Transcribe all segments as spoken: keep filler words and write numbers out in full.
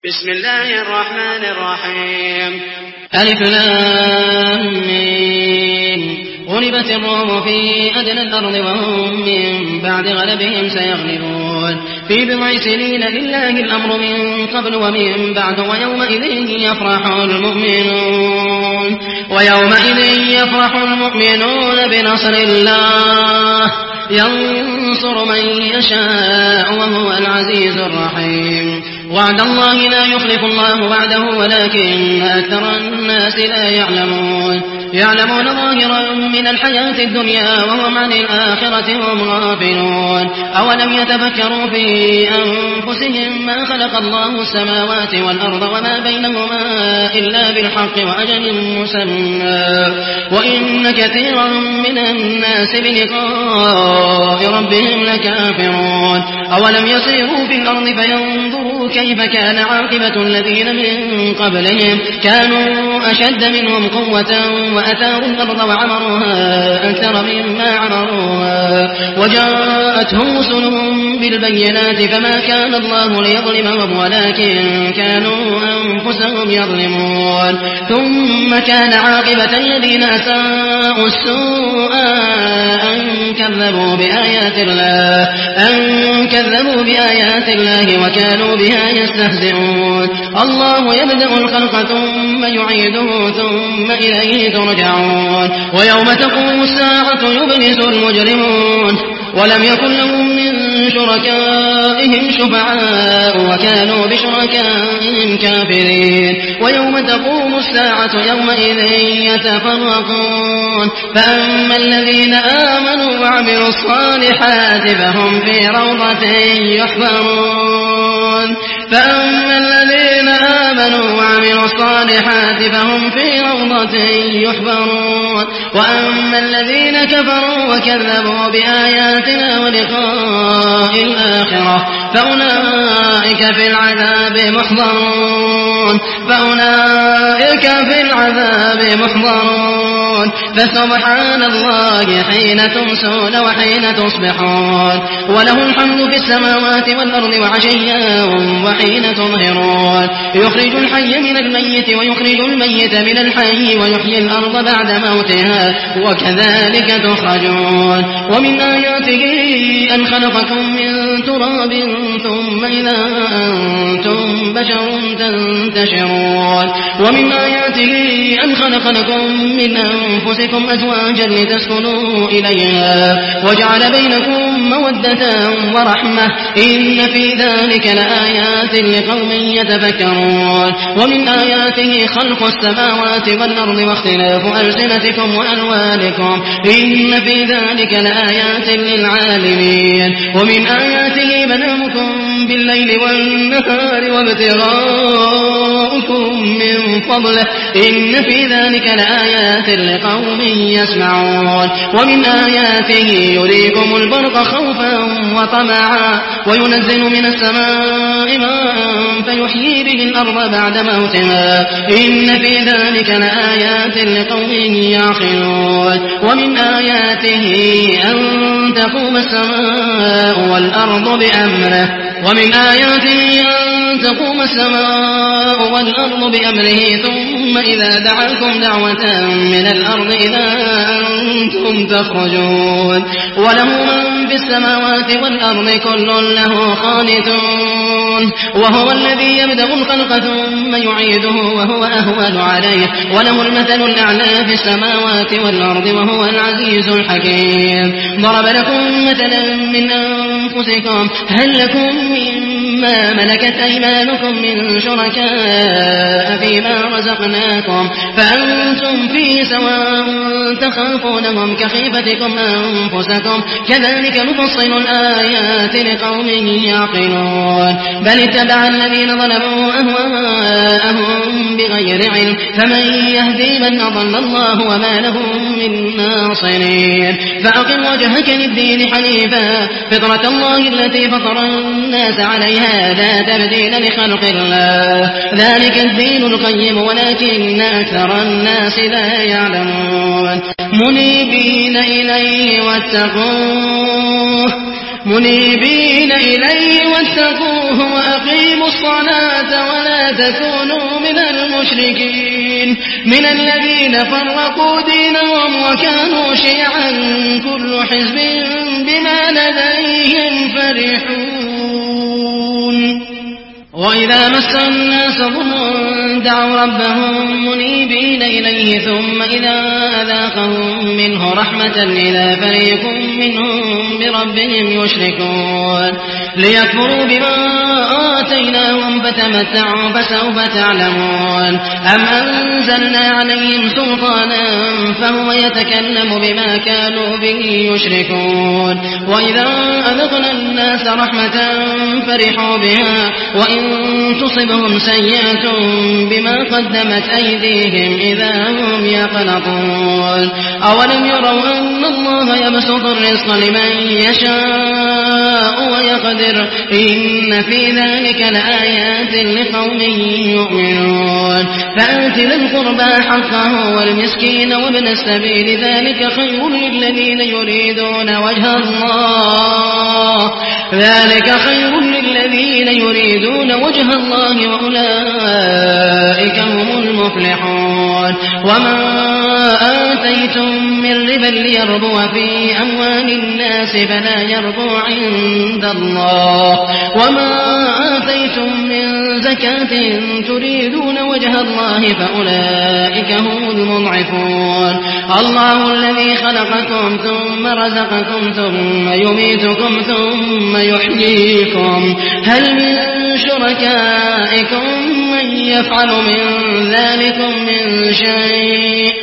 بسم الله الرحمن الرحيم. ألف لام ميم. غلبت الروم في أدنى الأرض وهم من بعد غلبهم سيغلبون في بضع سنين لله الأمر من قبل ومن بعد ويومئذ يفرح المؤمنون ويومئذ يفرح المؤمنون بنصر الله ينصر من يشاء وهو العزيز الرحيم. وعد الله لا يخلف الله وعده ولكن أكثر الناس لا يعلمون يعلمون ظاهرا من الحياة الدنيا وهم عن الآخرة هم غافلون. أولم يتفكروا في أنفسهم ما خلق الله السماوات والأرض وما بينهما إلا بالحق وأجل مسمى وإن كثيرا من الناس بلقاء ربهم لكافرون. أولم يسيروا في الأرض فينظروا كيف كان عاقبة الذين من قبلهم كانوا أشد منهم قوة وأثاروا الأرض وعمروها أكثر مما عمروها وجاءتهم رسلهم بالبينات فما كان الله ليظلمهم ولكن كانوا أنفسهم يظلمون. ثم كان عاقبة الذين أساءوا السوء أن كذبوا بآيات الله أن كذبوا بآيات الله وكانوا بها يستهزئون. الله يبدأ الخلق ثم يعيده ثم إليه ترجعون. ويوم تقوم الساعة يبلس المجرمون ولم يكن لهم من شركائهم شفعاء وكانوا بشركائهم كافرين. ويوم تقوم الساعة يومئذ يتفرقون فأما الذين آمنوا وعملوا الصالحات فهم في روضة يحبرون فأما الذين آمنوا وعملوا الصالحات فهم في روضة يحبرون وأما الذين كفروا وكذبوا بآياتنا ولقاء الآخرة فأولئك في العذاب محضرون فأولئك في العذاب محضرون فسبحان الله حين تمسون وحين تصبحون وله الحمد في السماوات والأرض وعشيا وحين تظهرون يخرج الحي من الميت ويخرج الميت من الحي ويحيي الأرض بعد موتها وكذلك تخرجون. ومن آياته أن خلقكم من تراب ثم إذا أنتم بشر تنتشرون. ومن آياته أن خلق لكم من أنفسكم أزواجا لتسكنوا إليها وجعل بينكم مودة ورحمة إن في ذلك لآيات لقوم يتفكرون. ومن آياته خلق السماوات والأرض واختلاف ألسنتكم وألوانكم إن في ذلك لآيات للعالمين. ومن آياته منامكم بالليل والنهار وابتغاؤكم من فضله إن في ذلك لآيات لقوم يسمعون. ومن آياته يريكم البرق خوفا وطمعا وينزل من السماء ماء فيحيي به الأرض بعد موتها إن في ذلك لآيات لقوم يعقلون. ومن آياته أن تقوم السماء والأرض بأمره ومن آياته أن تقوم السماء والأرض بأمره ثم إذا دعاكم دعوة من الأرض إذا أنتم تخرجون. وله من في السماوات والأرض كل له قانتون وهو الذي يبدأ الخلق ثم يعيده وهو أهون عليه وله المثل الأعلى في السماوات والأرض وهو العزيز الحكيم. ضرب لكم مثلا من أنفسكم هل لكم مما ملكت أيمانكم من شركاء فيما رزقناكم فأنتم فيه سواء تخافونهم كخيفتكم أنفسكم كذلك نفصل الآيات لقوم يعقلون. بل اتبع الذين ظلموا أهواءهم بغير علم فمن يهدي من أضل الله وما لهم من ناصرين. فأقم وجهك للدين حنيفا فطرة الله التي فطر الناس عليها لا تبديل لخلق الله ذلك الدين القيم ولكن أكثر الناس لا يعلمون. منيبين إليه واتقوه منيبين إليه واتقوه وأقيموا الصلاة ولا تكونوا من المشركين من الذين فرقوا دينهم وكانوا شيعا كل حزب بما لديهم فرحون وإذا مس الناس ضر دعوا ربهم منيبين إليه ثم إذا أذاقهم منه رحمة إذا فريق منهم بربهم يشركون ليكفروا بما آتيناهم فتمتعوا فسوف تعلمون أم أنزلنا عليهم سلطانا فهو يتكلم بما كانوا به يشركون وإذا أذقنا الناس رحمة فرحوا بها وإن تصبهم سيئة بما قدمت أيديهم إذا هم يقنطون أولم يروا أن الله يبسط الرزق لمن يشاء ويقدر إن في ذلك لآيات لقوم يؤمنون فآت ذي القربى حقه والمسكين وابن السبيل ذلك خير للذين يريدون وجه الله ذلك خير للذين يريدون وجه الله وأولئك هم المفلحون وما آتيتم من ربا ليربو في أموال الناس فلا يربو عند الله وما آتيتم من زكاة تريدون وجه الله فأولئك هم المضعفون الله الذي خلقكم ثم رزقكم ثم يميتكم ثم يحييكم هل من شركائكم من يفعل من ذلكم من شيء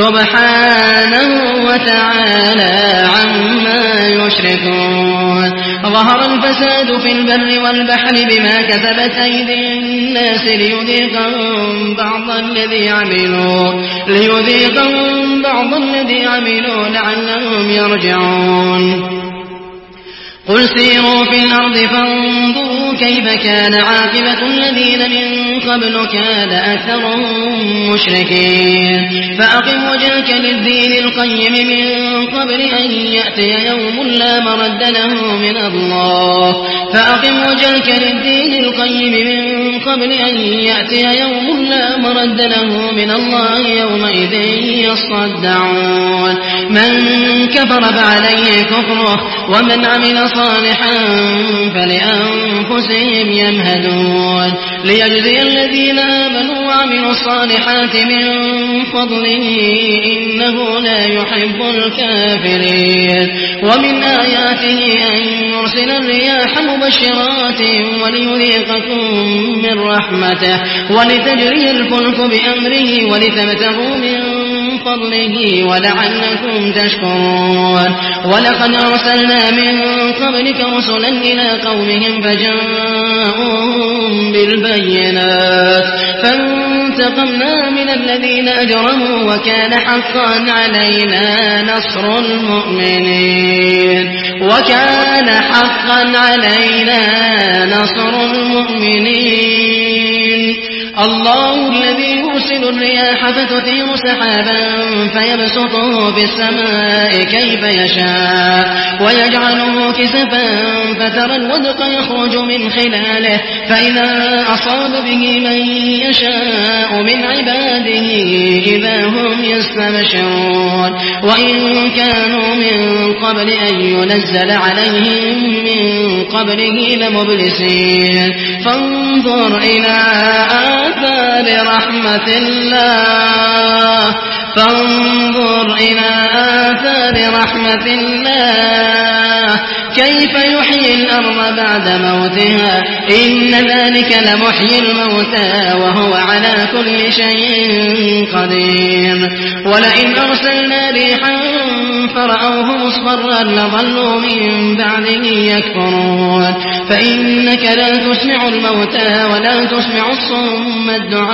سبحانه وتعالى عما يشركون ظهر الفساد في البر والبحر بما كسبت أيدي الناس ليذيقهم بعض الذي عملوا ليذيقهم بعض الذي عملوا لعلهم يرجعون قل سيروا في الأرض فانظروا كيف كان عاقبة الذين من قبل كان أكثرهم مشركين فأقم وجهك للدين القيم من قبل أن يأتي يوم لا مرد له من الله فأقم وجهك للدين القيم من قبل أن يأتي يوم لا مرد له من الله يومئذ يصدعون من كفر فعليه كفره ومن عمل صالحا فلأنفسهم يمهدون ليجزي الذين آمنوا وعملوا الصالحات من فضله إنه لا يحب الكافرين ومن آياته أن يرسل الرياح مبشرات وليذيقكم من رحمته ولتجري الفلك بأمره ولتبتغوا من فضله ولعلكم تشكرون ولقد أرسلنا من قبلك رسلا إلى قومهم فجاءوهم بالبينات فانتقمنا من الذين أجرموا وكان حقا علينا نصر المؤمنين وكان حقا علينا نصر المؤمنين الله الذي يرسل الرياح فتثير سحابا فيبسطه في السماء كيف يشاء ويجعله كسفا فترى الودق يخرج من خلاله فإذا أصاب به من يشاء من عباده إذا هم يستبشرون وإن كانوا من قبل أن ينزل عليهم من قبله لمبلسين فانظر إلى آثار رحمة الله فانظر إلى آثار رحمة الله كيف يحيي الأرض بعد موتها إن ذلك لمحيي الموتى وهو على كل شيء قدير ولئن أرسلنا ريحا فرأوه مصفرا لظلوا من بعده يكفرون فإنك لا تسمع الموتى ولا تسمع الصم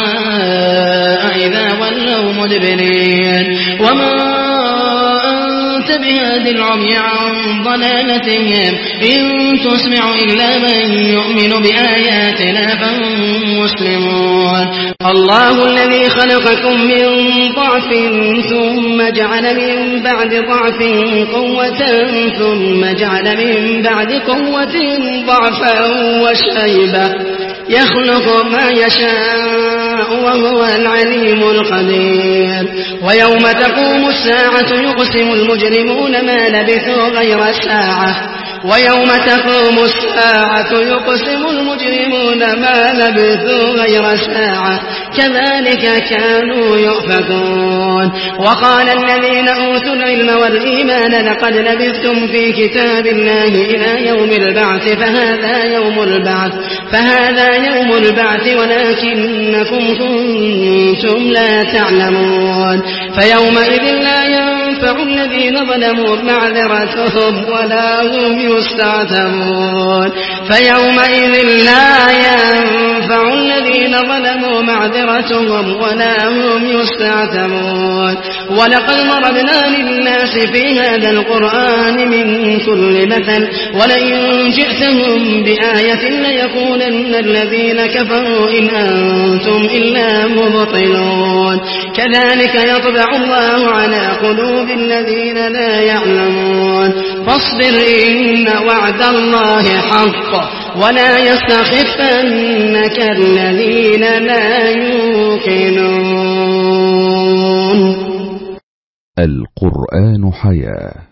الدعاء إذا ولوا مدبرين وما أنت بهاد العمي عن ضلالتهم إن تسمع إلا من يؤمن بآياتنا فهم مسلمون الله الذي خلقكم من ضعف ثم جعل من بعد ضعف قوة ثم جعل من بعد قوة ضعفا وشيبة يخلق ما يشاء وهو العليم القدير. ويوم تقوم الساعة يقسم المجرمون ما لبثوا غير ساعة ويوم تقوم الساعة يقسم المجرمون ما لبثوا غير ساعة كذلك كانوا يؤفكون. وقال الذين أوتوا العلم والإيمان لقد لبثتم في كتاب الله إلى يوم البعث فهذا يوم البعث فهذا يوم البعث ولكنكم كنتم لا تعلمون. فيومئذ لا ينفع الذين ظلموا معذرتهم ولا هم يستعتبون فيومئذ لا ينفع الذين ظلموا معذرتهم ولا هم يستعتبون. ولقد ضربنا للناس في هذا القرآن من كل مثل ولئن جئتهم بآية ليقولن الذين كفروا إن أنتم إلا مبطلون. كذلك يطبع الله على قلوب الذين لا يعلمون. فاصبر إن وعد الله حق ولا يستخفنك الذين لا يوقنون. القرآن حياة.